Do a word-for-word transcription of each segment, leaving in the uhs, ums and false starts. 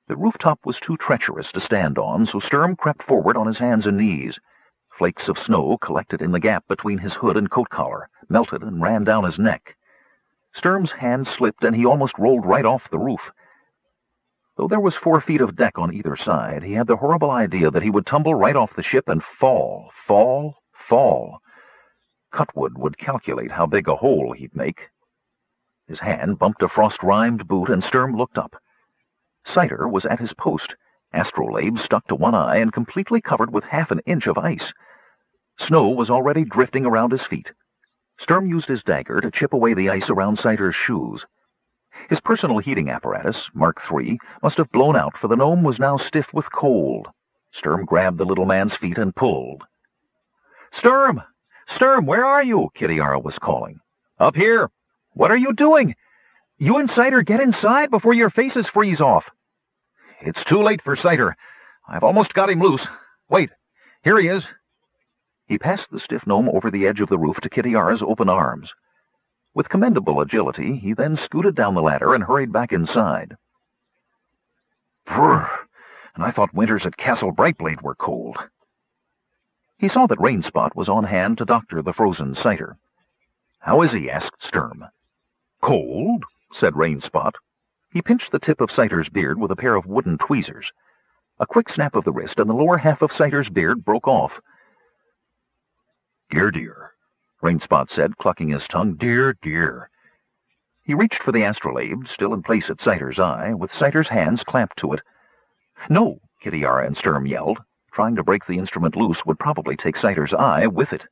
The rooftop was too treacherous to stand on, so Sturm crept forward on his hands and knees. Flakes of snow collected in the gap between his hood and coat collar, melted and ran down his neck. Sturm's hand slipped, and he almost rolled right off the roof. Though there was four feet of deck on either side, he had the horrible idea that he would tumble right off the ship and fall, fall, fall. Cutwood would calculate how big a hole he'd make. His hand bumped a frost-rimed boot, and Sturm looked up. Cider was at his post, astrolabe stuck to one eye and completely covered with half an inch of ice. Snow was already drifting around his feet. Sturm used his dagger to chip away the ice around Cider's shoes. His personal heating apparatus, Mark three, must have blown out, for the gnome was now stiff with cold. Sturm grabbed the little man's feet and pulled. "Sturm! Sturm, where are you?" Kitiara was calling. "Up here." "What are you doing? You and Cider get inside before your faces freeze off." "It's too late for Cider. I've almost got him loose. Wait, here he is." He passed the stiff gnome over the edge of the roof to Kitiara's open arms. With commendable agility, he then scooted down the ladder and hurried back inside. "Brr! And I thought winters at Castle Brightblade were cold." He saw that Rainspot was on hand to doctor the frozen Cider. "How is he?" asked Sturm. "Cold," said Rainspot. He pinched the tip of Cider's beard with a pair of wooden tweezers. A quick snap of the wrist, and the lower half of Cider's beard broke off. "Dear, dear," Rainspot said, clucking his tongue. "Dear, dear." He reached for the astrolabe, still in place at Cider's eye, with Cider's hands clamped to it. "No!" Kitiara and Sturm yelled. Trying to break the instrument loose would probably take Cider's eye with it.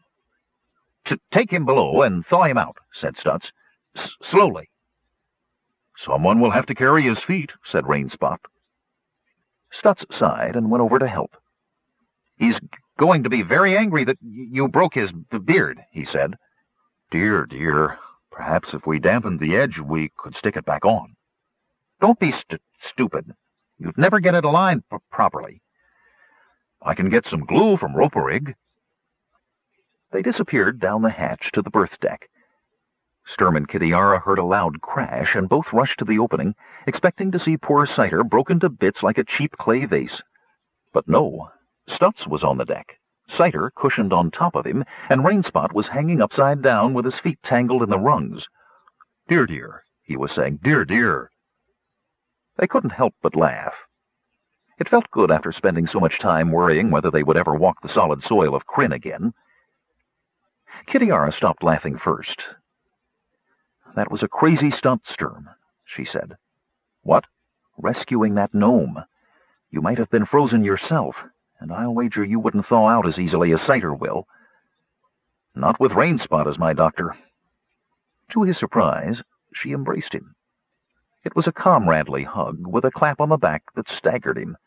"To take him below and thaw him out," said Stutz. S slowly. "Someone will have to carry his feet," said Rainspot. Stutz sighed and went over to help. "He's going to be very angry that you broke his beard," he said. "Dear, dear. Perhaps if we dampened the edge, we could stick it back on." "Don't be st stupid. You'd never get it aligned p properly." "I can get some glue from Roperig." They disappeared down the hatch to the berth deck. Sturm and Kitiara heard a loud crash, and both rushed to the opening, expecting to see poor Cider broken to bits like a cheap clay vase. But no. Stutz was on the deck, Cider cushioned on top of him, and Rainspot was hanging upside down with his feet tangled in the rungs. "Dear, dear," he was saying. "Dear, dear." They couldn't help but laugh. It felt good after spending so much time worrying whether they would ever walk the solid soil of Krynn again. Kitiara stopped laughing first. "That was a crazy stunt, Sturm," she said. "What?" "Rescuing that gnome. You might have been frozen yourself, and I'll wager you wouldn't thaw out as easily as Cider will." "Not with Rainspot as my doctor." To his surprise, she embraced him. It was a comradely hug, with a clap on the back that staggered him.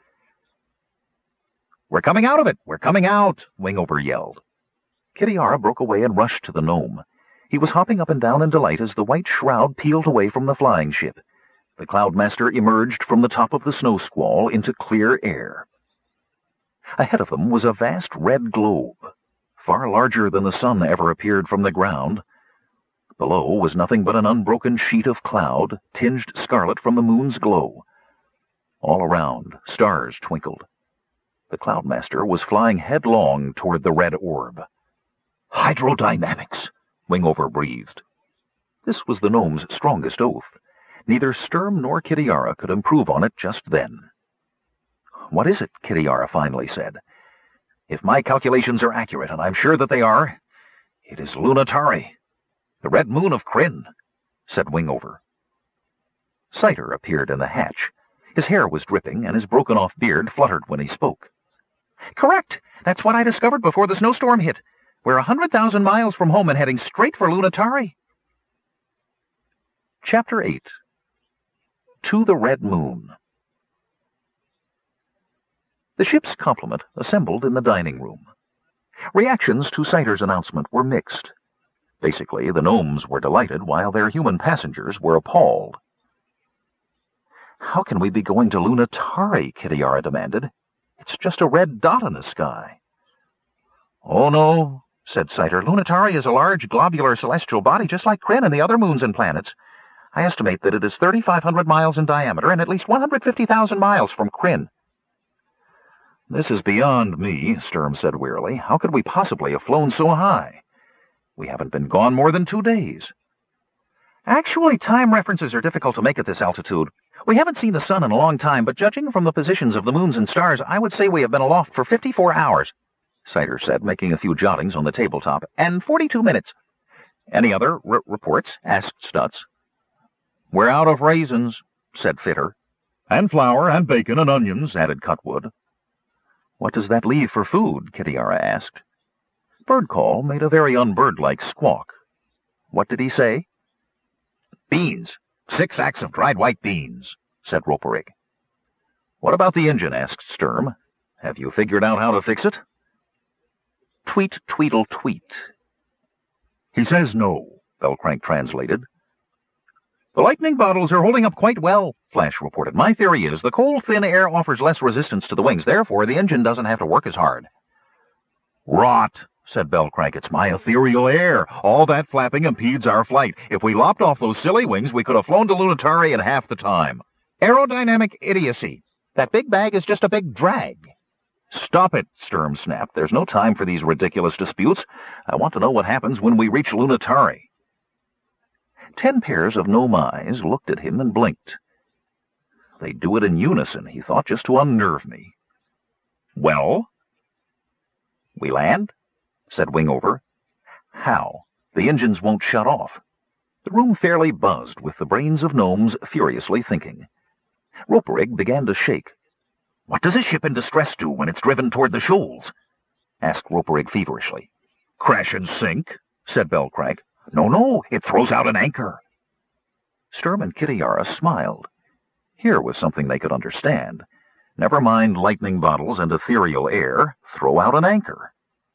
"We're coming out of it! We're coming out!" Wingover yelled. Kitiara broke away and rushed to the gnome. He was hopping up and down in delight as the white shroud peeled away from the flying ship. The Cloudmaster emerged from the top of the snow squall into clear air. Ahead of them was a vast red globe, far larger than the sun ever appeared from the ground. Below was nothing but an unbroken sheet of cloud, tinged scarlet from the moon's glow. All around, stars twinkled. The Cloudmaster was flying headlong toward the red orb. "Hydrodynamics!" Wingover breathed. This was the gnome's strongest oath. Neither Sturm nor Kitiara could improve on it just then. "What is it?" Kitiara finally said. "If my calculations are accurate, and I'm sure that they are, it is Lunatari, the red moon of Krynn," said Wingover. Cider appeared in the hatch. His hair was dripping, and his broken-off beard fluttered when he spoke. "Correct! That's what I discovered before the snowstorm hit. We're a hundred thousand miles from home and heading straight for Lunatari." Chapter eight. To the Red Moon. The ship's complement assembled in the dining room. Reactions to Cider's announcement were mixed. Basically, the gnomes were delighted, while their human passengers were appalled. "How can we be going to Lunatari?" Kitiara demanded. "It's just a red dot in the sky." "Oh, no," said Cider. "Lunatari is a large globular celestial body just like Krynn and the other moons and planets. I estimate that it is thirty-five hundred miles in diameter and at least one hundred fifty thousand miles from Krynn." "This is beyond me," Sturm said wearily. "How could we possibly have flown so high? We haven't been gone more than two days." "Actually, time references are difficult to make at this altitude. We haven't seen the sun in a long time, but judging from the positions of the moons and stars, I would say we have been aloft for fifty-four hours, Sider said, making a few jottings on the tabletop, "and forty-two minutes. "Any other r reports?" asked Stutz. "We're out of raisins," said Fitter. "And flour and bacon and onions," added Cutwood. "What does that leave for food?" Kitiara asked. Birdcall made a very unbird-like squawk. "What did he say?" "Beans. Six sacks of dried white beans," said Roperig. "What about the engine?" asked Sturm. "Have you figured out how to fix it?" "Tweet, tweedle, tweet." "He says no," Belcrank translated. "The lightning bottles are holding up quite well," Flash reported. "My theory is the cold, thin air offers less resistance to the wings. Therefore, the engine doesn't have to work as hard." "Rot," said Belcrank. "It's my ethereal air. All that flapping impedes our flight. If we lopped off those silly wings, we could have flown to Lunatari in half the time." "Aerodynamic idiocy. That big bag is just a big drag." "Stop it," Sturm snapped. "There's no time for these ridiculous disputes. I want to know what happens when we reach Lunatari." Ten pairs of gnome eyes looked at him and blinked. They do it in unison, he thought, just to unnerve me. "Well?" "We land?" said Wingover. "How? The engines won't shut off." The room fairly buzzed with the brains of gnomes furiously thinking. Roperig began to shake. "What does a ship in distress do when it's driven toward the shoals?" asked Roperig feverishly. "Crash and sink," said Belcrank. "No, no, it throws out an anchor." Sturm and Kitiara smiled. Here was something they could understand. Never mind lightning bottles and ethereal air. Throw out an anchor.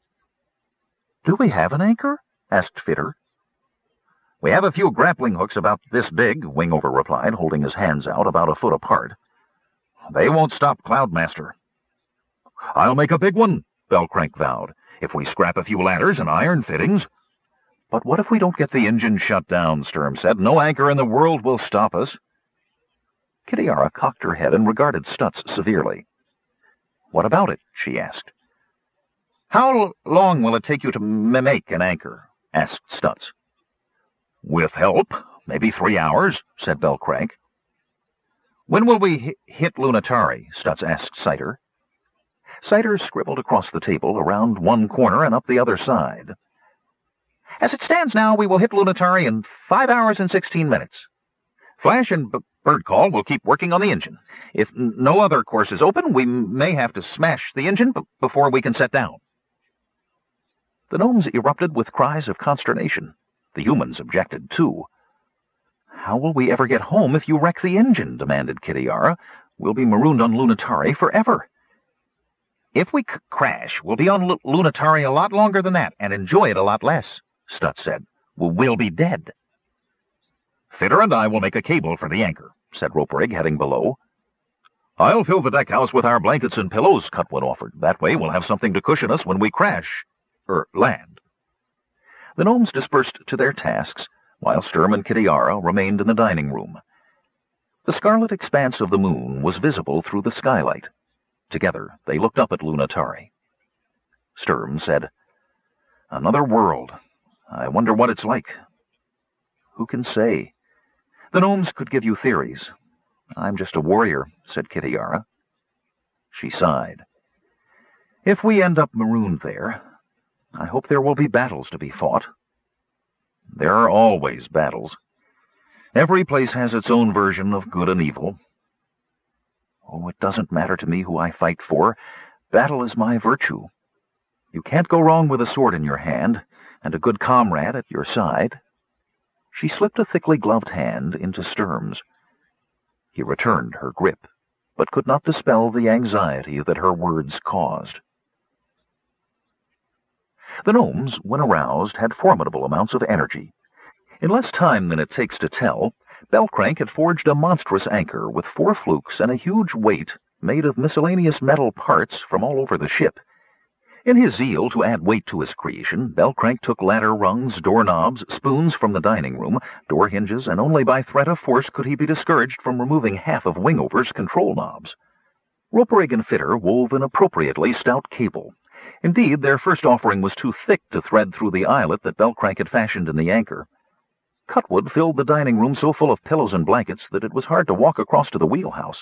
"Do we have an anchor?" asked Fitter. "We have a few grappling hooks about this big," Wingover replied, holding his hands out about a foot apart. "They won't stop Cloudmaster." "I'll make a big one," Belcrank vowed, "if we scrap a few ladders and iron fittings." "But what if we don't get the engine shut down?" Sturm said. "No anchor in the world will stop us." Kitiara cocked her head and regarded Stutz severely. "What about it?" she asked. "How long will it take you to m make an anchor?" asked Stutz. "With help, maybe three hours," said Belcrank. "When will we hit Lunatari?" Stutz asked Sider. Sider scribbled across the table, around one corner and up the other side. "As it stands now, we will hit Lunatari in five hours and sixteen minutes. Flash and B Birdcall will keep working on the engine. If n no other course is open, we may have to smash the engine b before we can set down." The gnomes erupted with cries of consternation. The humans objected, too. "How will we ever get home if you wreck the engine?" demanded Kitiara. "We'll be marooned on Lunatari forever." "If we c crash, we'll be on L Lunatari a lot longer than that, and enjoy it a lot less," Stutz said. "We'll be dead." "Fitter and I will make a cable for the anchor," said Roperig, heading below. "I'll fill the deckhouse with our blankets and pillows," Cutwood offered. "That way we'll have something to cushion us when we crash, er, land." The gnomes dispersed to their tasks, while Sturm and Kitiara remained in the dining room. The scarlet expanse of the moon was visible through the skylight. Together they looked up at Lunatari. Sturm said, "Another world. I wonder what it's like." "Who can say? The gnomes could give you theories. I'm just a warrior," said Kitiara. She sighed. "If we end up marooned there, I hope there will be battles to be fought." "There are always battles. Every place has its own version of good and evil." "Oh, it doesn't matter to me who I fight for. Battle is my virtue. You can't go wrong with a sword in your hand and a good comrade at your side." She slipped a thickly gloved hand into Sturm's. He returned her grip, but could not dispel the anxiety that her words caused. The gnomes, when aroused, had formidable amounts of energy. In less time than it takes to tell, Belcrank had forged a monstrous anchor with four flukes and a huge weight made of miscellaneous metal parts from all over the ship. In his zeal to add weight to his creation, Belcrank took ladder rungs, doorknobs, spoons from the dining room, door hinges, and only by threat of force could he be discouraged from removing half of Wingover's control knobs. Roperig and Fitter wove an appropriately stout cable. Indeed, their first offering was too thick to thread through the eyelet that Belcrank had fashioned in the anchor. Cutwood filled the dining room so full of pillows and blankets that it was hard to walk across to the wheelhouse.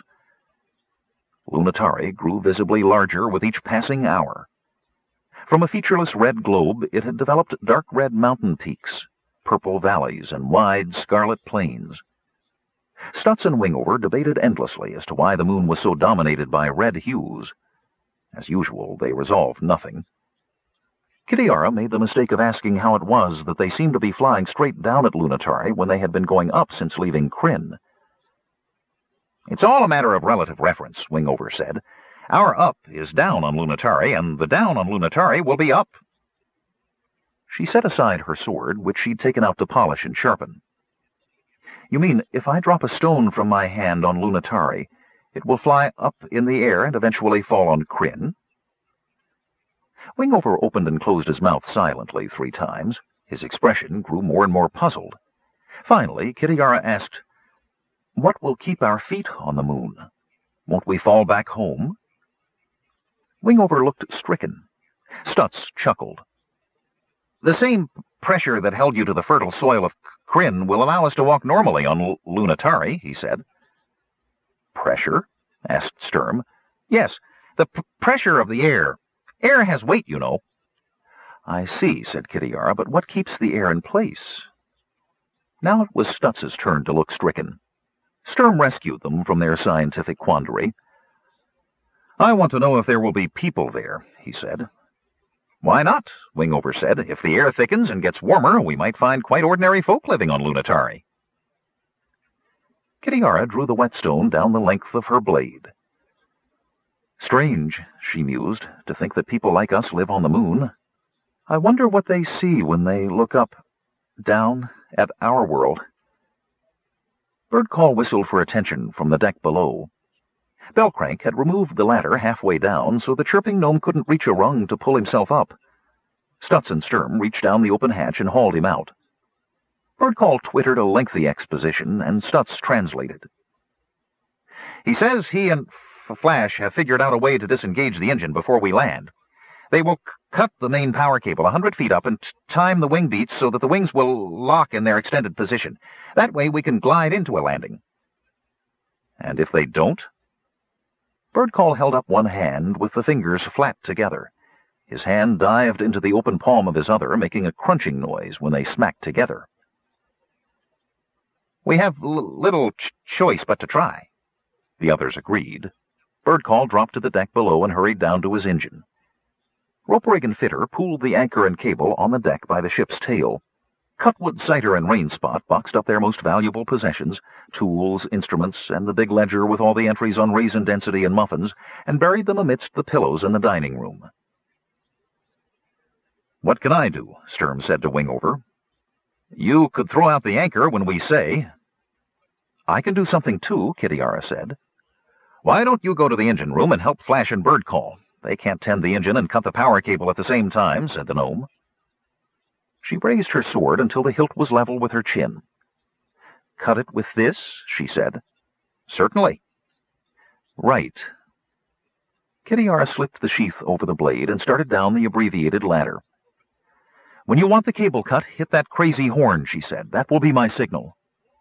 Lunatari grew visibly larger with each passing hour. From a featureless red globe, it had developed dark red mountain peaks, purple valleys, and wide scarlet plains. Stutz and Wingover debated endlessly as to why the moon was so dominated by red hues. As usual, they resolved nothing. Kitiara made the mistake of asking how it was that they seemed to be flying straight down at Lunatari when they had been going up since leaving Krynn. "It's all a matter of relative reference," Wingover said. "Our up is down on Lunatari, and the down on Lunatari will be up." She set aside her sword, which she'd taken out to polish and sharpen. "You mean, if I drop a stone from my hand on Lunatari, it will fly up in the air and eventually fall on Krynn?" Wingover opened and closed his mouth silently three times. His expression grew more and more puzzled. Finally, Kitiara asked, "What will keep our feet on the moon? Won't we fall back home?" Wingover looked stricken. Stutz chuckled. "The same pressure that held you to the fertile soil of Krynn will allow us to walk normally on L Lunatari," he said. "Pressure?" asked Sturm. "Yes, the p pressure of the air. Air has weight, you know." "I see," said Kitiara, "but what keeps the air in place?" Now it was Stutz's turn to look stricken. Sturm rescued them from their scientific quandary. "I want to know if there will be people there," he said. "Why not?" Wingover said. "If the air thickens and gets warmer, we might find quite ordinary folk living on Lunatari." Kitiara drew the whetstone down the length of her blade. "Strange," she mused, "to think that people like us live on the moon. I wonder what they see when they look up, down, at our world." Birdcall whistled for attention from the deck below. Belcrank had removed the ladder halfway down, so the chirping gnome couldn't reach a rung to pull himself up. Stutz and Sturm reached down the open hatch and hauled him out. Birdcall twittered a lengthy exposition, and Stutz translated. "He says he and F Flash have figured out a way to disengage the engine before we land. They will c cut the main power cable a hundred feet up and t time the wing beats so that the wings will lock in their extended position. That way we can glide into a landing." "And if they don't?" Birdcall held up one hand with the fingers flat together. His hand dived into the open palm of his other, making a crunching noise when they smacked together. "We have l little ch choice but to try." The others agreed. Birdcall dropped to the deck below and hurried down to his engine. Roperig and Fitter pulled the anchor and cable on the deck by the ship's tail. Cutwood, Cider, and Rainspot boxed up their most valuable possessions, tools, instruments, and the big ledger with all the entries on raisin density and muffins, and buried them amidst the pillows in the dining room. "What can I do?" Sturm said to Wingover. "You could throw out the anchor when we say." "I can do something too," Kitiara said. "Why don't you go to the engine room and help Flash and Birdcall? They can't tend the engine and cut the power cable at the same time," said the gnome. She raised her sword until the hilt was level with her chin. "Cut it with this?" she said. "Certainly." "Right." Kitiara slipped the sheath over the blade and started down the abbreviated ladder. "When you want the cable cut, hit that crazy horn," she said. "That will be my signal."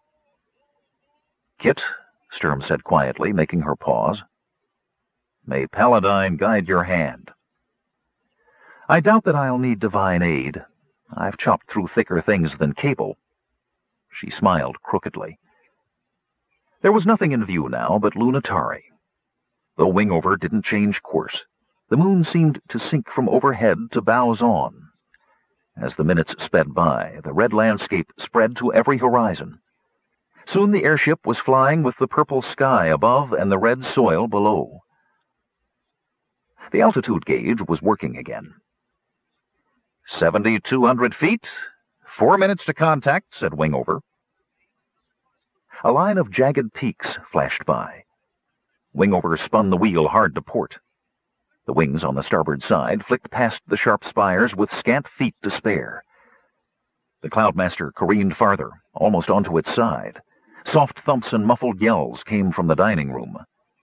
"Kit," Sturm said quietly, making her pause. "May Paladine guide your hand." "I doubt that I'll need divine aid. I've chopped through thicker things than cable." She smiled crookedly. There was nothing in view now but Lunatari. Though Wingover didn't change course, the moon seemed to sink from overhead to bows on. As the minutes sped by, the red landscape spread to every horizon. Soon the airship was flying with the purple sky above and the red soil below. The altitude gauge was working again. Seventy-two hundred feet. Four minutes to contact," said Wingover. A line of jagged peaks flashed by. Wingover spun the wheel hard to port. The wings on the starboard side flicked past the sharp spires with scant feet to spare. The Cloudmaster careened farther, almost onto its side. Soft thumps and muffled yells came from the dining room.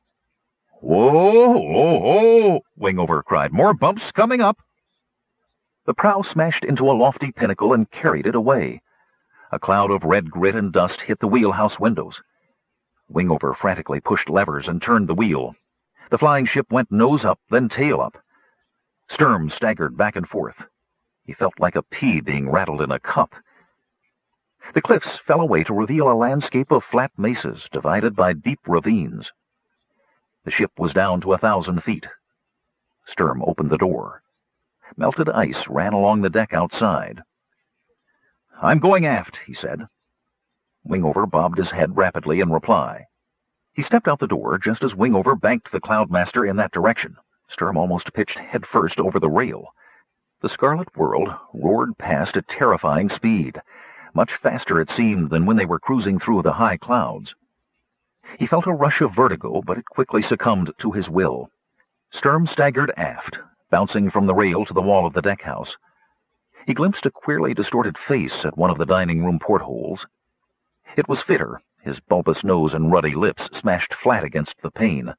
"Whoa, whoa, whoa!" Wingover cried. "More bumps coming up!" The prow smashed into a lofty pinnacle and carried it away. A cloud of red grit and dust hit the wheelhouse windows. Wingover frantically pushed levers and turned the wheel. The flying ship went nose up, then tail up. Sturm staggered back and forth. He felt like a pea being rattled in a cup. The cliffs fell away to reveal a landscape of flat mesas divided by deep ravines. The ship was down to a thousand feet. Sturm opened the door. Melted ice ran along the deck outside. "I'm going aft," he said. Wingover bobbed his head rapidly in reply. He stepped out the door just as Wingover banked the Cloudmaster in that direction. Sturm almost pitched headfirst over the rail. The Scarlet World roared past at terrifying speed. Much faster, it seemed, than when they were cruising through the high clouds. He felt a rush of vertigo, but it quickly succumbed to his will. Sturm staggered aft, bouncing from the rail to the wall of the deckhouse. He glimpsed a queerly distorted face at one of the dining-room portholes. It was Fitter, his bulbous nose and ruddy lips smashed flat against the pane.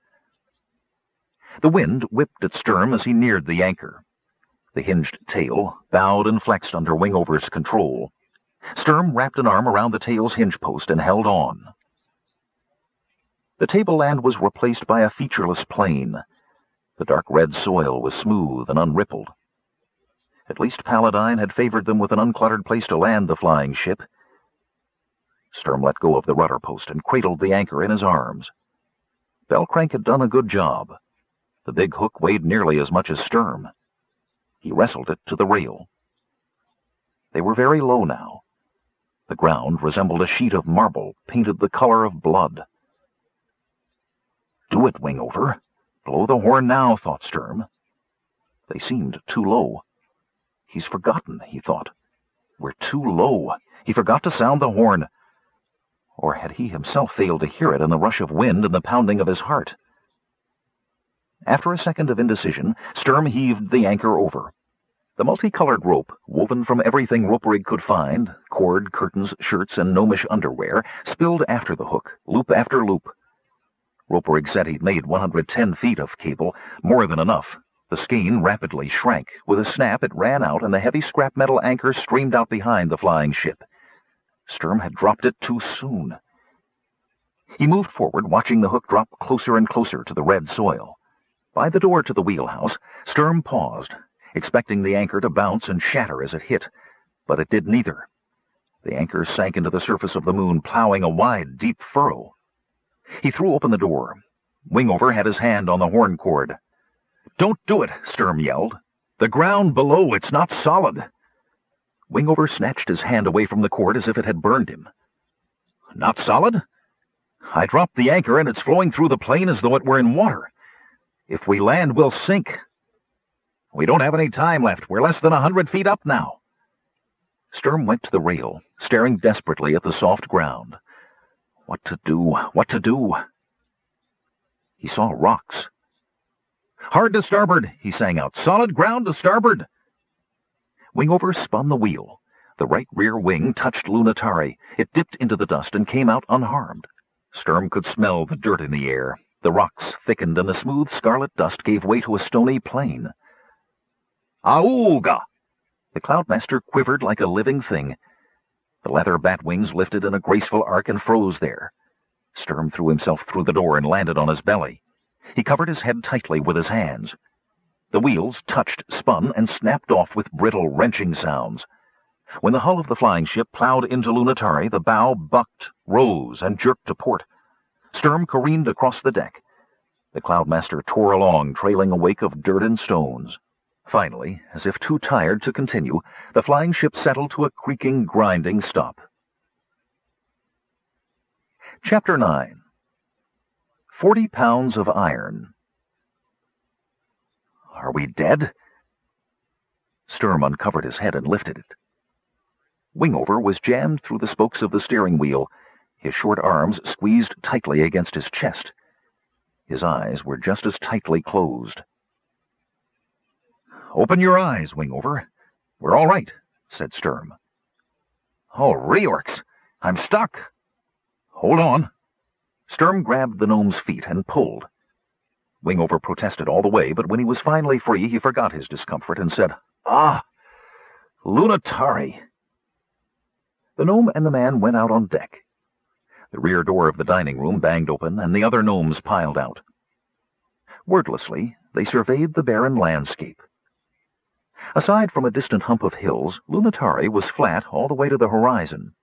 The wind whipped at Sturm as he neared the anchor. The hinged tail bowed and flexed under Wingover's control. Sturm wrapped an arm around the tail's hinge post and held on. The tableland was replaced by a featureless plain. The dark red soil was smooth and unrippled. At least Paladine had favored them with an uncluttered place to land the flying ship. Sturm let go of the rudder post and cradled the anchor in his arms. Bellcrank had done a good job. The big hook weighed nearly as much as Sturm. He wrestled it to the rail. They were very low now. The ground resembled a sheet of marble painted the color of blood. "Do it, Wingover. Blow the horn now," thought Sturm. They seemed too low. He's forgotten, he thought. We're too low. He forgot to sound the horn. Or had he himself failed to hear it in the rush of wind and the pounding of his heart? After a second of indecision, Sturm heaved the anchor over. The multicolored rope, woven from everything Roperig could find, cord, curtains, shirts, and gnomish underwear, spilled after the hook, loop after loop. Roperig said he'd made one hundred ten feet of cable, more than enough. The skein rapidly shrank. With a snap, it ran out, and the heavy scrap metal anchor streamed out behind the flying ship. Sturm had dropped it too soon. He moved forward, watching the hook drop closer and closer to the red soil. By the door to the wheelhouse, Sturm paused, expecting the anchor to bounce and shatter as it hit, but it did neither. The anchor sank into the surface of the moon, plowing a wide, deep furrow. He threw open the door. Wingover had his hand on the horn cord. "Don't do it," Sturm yelled. "The ground below, it's not solid." Wingover snatched his hand away from the cord as if it had burned him. "Not solid? I dropped the anchor and it's flowing through the plane as though it were in water. If we land, we'll sink. We don't have any time left. We're less than a hundred feet up now." Sturm went to the rail, staring desperately at the soft ground. What to do? What to do? He saw rocks. "Hard to starboard," he sang out. "Solid ground to starboard." Wingover spun the wheel. The right rear wing touched Lunatari. It dipped into the dust and came out unharmed. Sturm could smell the dirt in the air. The rocks thickened, and the smooth scarlet dust gave way to a stony plain. "Auga!" The Cloudmaster quivered like a living thing. The leather bat wings lifted in a graceful arc and froze there. Sturm threw himself through the door and landed on his belly. He covered his head tightly with his hands. The wheels touched, spun, and snapped off with brittle, wrenching sounds. When the hull of the flying ship plowed into Lunatari, the bow bucked, rose, and jerked to port. Sturm careened across the deck. The Cloudmaster tore along, trailing a wake of dirt and stones. Finally, as if too tired to continue, the flying ship settled to a creaking, grinding stop. Chapter nine. Forty pounds of iron. "Are we dead?" Sturm uncovered his head and lifted it. Wingover was jammed through the spokes of the steering wheel, his short arms squeezed tightly against his chest. His eyes were just as tightly closed. Open your eyes, Wingover. We're all right, said Sturm. Oh, Reorks! I'm stuck! Hold on. Sturm grabbed the gnome's feet and pulled. Wingover protested all the way, but when he was finally free, he forgot his discomfort and said, Ah, Lunatari. The gnome and the man went out on deck. The rear door of the dining room banged open, and the other gnomes piled out. Wordlessly, they surveyed the barren landscape. Aside from a distant hump of hills, Lunatari was flat all the way to the horizon.